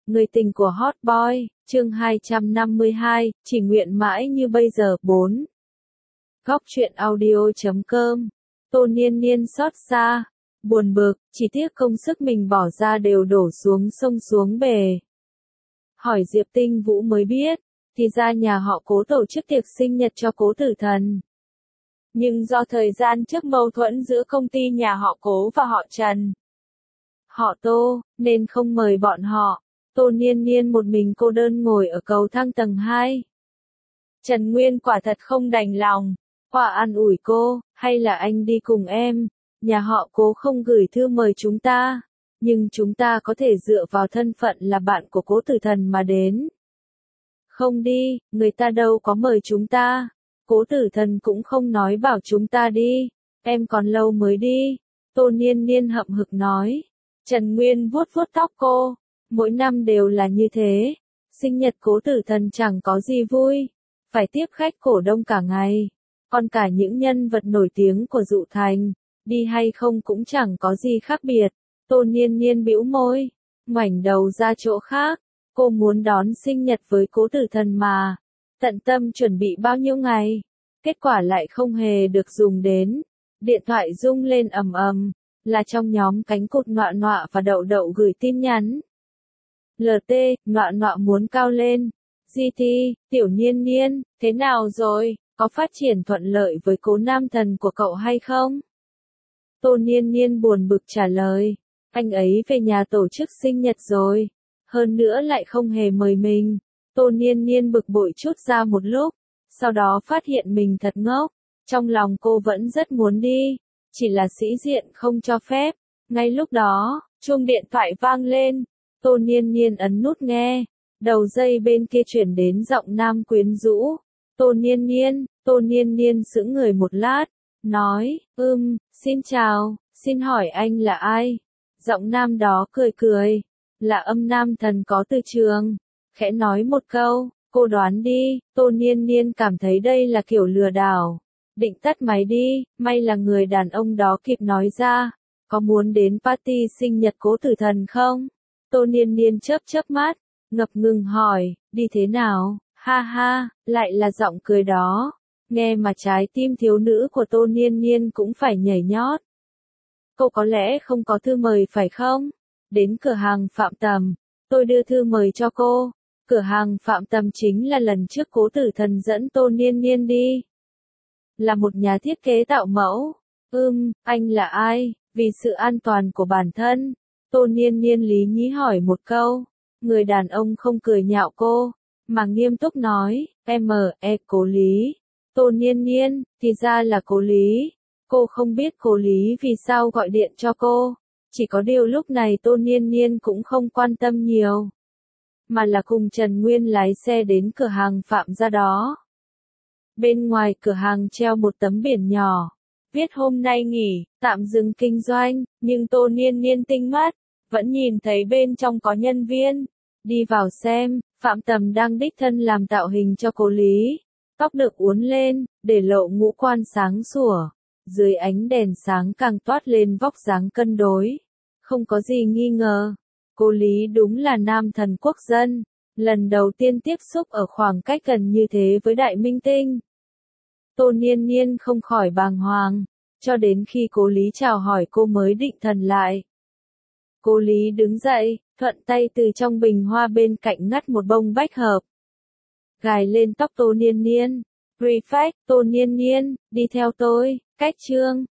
Người tình của Hot Boy, chương 252, chỉ nguyện mãi như bây giờ. 4. Góc truyện audio.com. Tô Niên Niên xót xa, buồn bực, chỉ tiếc công sức mình bỏ ra đều đổ xuống sông xuống bể. Hỏi Diệp Tinh Vũ mới biết, thì ra nhà họ Cố tổ chức tiệc sinh nhật cho Cố Tử Thần. Nhưng do thời gian trước mâu thuẫn giữa công ty nhà họ Cố và họ Trần, họ Tô, nên không mời bọn họ. Tô Niên Niên một mình cô đơn ngồi ở cầu thang tầng 2. Trần Nguyên quả thật không đành lòng, quả an ủi cô, hay là anh đi cùng em, nhà họ Cố không gửi thư mời chúng ta, nhưng chúng ta có thể dựa vào thân phận là bạn của Cố Tử Thần mà đến. Không đi, người ta đâu có mời chúng ta, Cố Tử Thần cũng không nói bảo chúng ta đi, em còn lâu mới đi, Tô Niên Niên hậm hực nói. Trần Nguyên vuốt vuốt tóc cô, mỗi năm đều là như thế, sinh nhật Cố Tử Thần chẳng có gì vui, phải tiếp khách cổ đông cả ngày, còn cả những nhân vật nổi tiếng của Dụ Thành, đi hay không cũng chẳng có gì khác biệt. Tô Niên Niên bĩu môi, ngoảnh đầu ra chỗ khác, cô muốn đón sinh nhật với Cố Tử Thần mà, tận tâm chuẩn bị bao nhiêu ngày, kết quả lại không hề được dùng đến. Điện thoại rung lên ầm ầm, là trong nhóm cánh cụt Nọa Nọa và Đậu Đậu gửi tin nhắn. LT, Nọa Nọa muốn cao lên. GT, Tiểu Niên Niên, thế nào rồi, có phát triển thuận lợi với Cố nam thần của cậu hay không? Tô Niên Niên buồn bực trả lời, anh ấy về nhà tổ chức sinh nhật rồi, hơn nữa lại không hề mời mình. Tô Niên Niên bực bội chút ra một lúc, sau đó phát hiện mình thật ngốc, trong lòng cô vẫn rất muốn đi, chỉ là sĩ diện không cho phép. Ngay lúc đó, chuông điện thoại vang lên, Tô Niên Niên ấn nút nghe, đầu dây bên kia chuyển đến giọng nam quyến rũ. Tô Niên Niên sững người một lát, nói, xin chào, xin hỏi anh là ai? Giọng nam đó cười cười, là Âm Nam Thần Có Từ Trường, khẽ nói một câu, cô đoán đi. Tô Niên Niên cảm thấy đây là kiểu lừa đảo, định tắt máy đi, may là người đàn ông đó kịp nói ra, có muốn đến party sinh nhật Cố Tử Thần không? Tô Niên Niên chớp chớp mắt, ngập ngừng hỏi, đi thế nào? Ha ha, lại là giọng cười đó, nghe mà trái tim thiếu nữ của Tô Niên Niên cũng phải nhảy nhót. Cô có lẽ không có thư mời phải không? Đến cửa hàng Phạm Tầm, tôi đưa thư mời cho cô. Cửa hàng Phạm Tầm chính là lần trước Cố Tử Thần dẫn Tô Niên Niên đi. Là một nhà thiết kế tạo mẫu. Anh là ai? Vì sự an toàn của bản thân, Tô Niên Niên lý nhí hỏi một câu. Người đàn ông không cười nhạo cô, mà nghiêm túc nói, Cố Lý. Tô Niên Niên, thì ra là Cố Lý. Cô không biết Cố Lý vì sao gọi điện cho cô, chỉ có điều lúc này Tô Niên Niên cũng không quan tâm nhiều, mà là cùng Trần Nguyên lái xe đến cửa hàng Phạm gia đó. Bên ngoài cửa hàng treo một tấm biển nhỏ, viết hôm nay nghỉ, tạm dừng kinh doanh, nhưng Tô Niên Niên tinh mắt, vẫn nhìn thấy bên trong có nhân viên. Đi vào xem, Phạm Tầm đang đích thân làm tạo hình cho Cố Lý, tóc được uốn lên, để lộ ngũ quan sáng sủa, dưới ánh đèn sáng càng toát lên vóc dáng cân đối. Không có gì nghi ngờ, Cố Lý đúng là nam thần quốc dân, lần đầu tiên tiếp xúc ở khoảng cách gần như thế với đại minh tinh. Tô Niên Niên không khỏi bàng hoàng, cho đến khi Cố Lý chào hỏi cô mới định thần lại. Cố Lý đứng dậy, thuận tay từ trong bình hoa bên cạnh ngắt một bông bách hợp, gài lên tóc Tô Niên Niên. Prefect, Tô Niên Niên, đi theo tôi, cách chương.